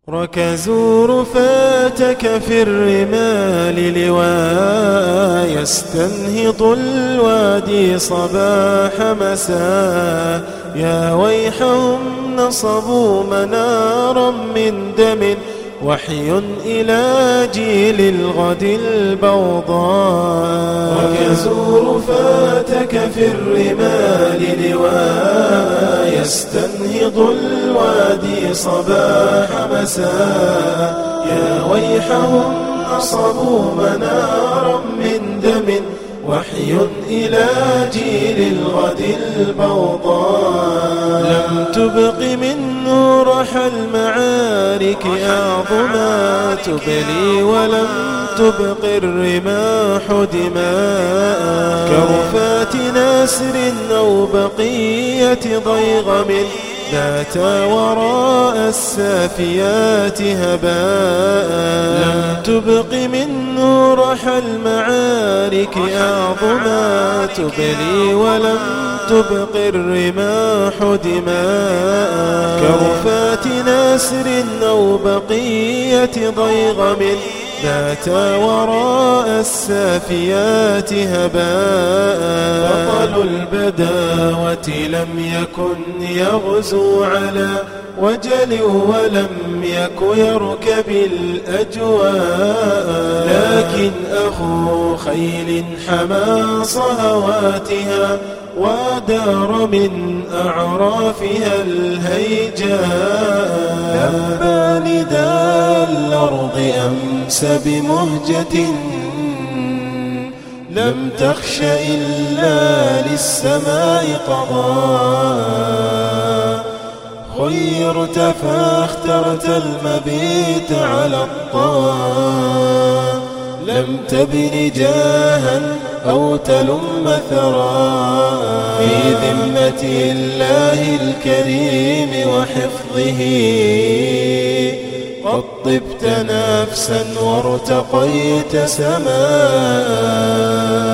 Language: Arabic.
ركزوا رفاتك في الرمال لواء يستنهض الوادي صباح مساء. يا ويحهم نصبوا منارا من دم وحي إلى جيل الغد البوضاء. ركزوا رفاتك في الرمال لواء يستنهض الوادي صباح مساء. يا ويحهم نصبوا منارا من دم وحي إلى جيل الغد البوضاء. لم تبق منه رحى المعارك أعظما تبلي ولم تبق الرماح دماء. كرفات ناسر أو بقية ضيغم بات وراء السافيات هباء. لم تبق منه رحى المعارك أعظما تبلي ولم تبق الرماح دماء. كرفات ناسر أو بقية ضيغم بات وراء السافيات هباء. بطل البداوة لم يكن يغزو على وجل ولم يك يركب الأجواء. لكن أخو خيل حمى صهواتها ودار من أعرافها الهيجاء. لبى نداء الأرض أمس بمهجة لم تخش إلا للسماء قضاء. خيرت فاخترت المبيت على الطاء. لم تبن جاها أو تلم ثراء. في ذمة الله الكريم وحفظه قد طبت نفسا وارتقيت سماء.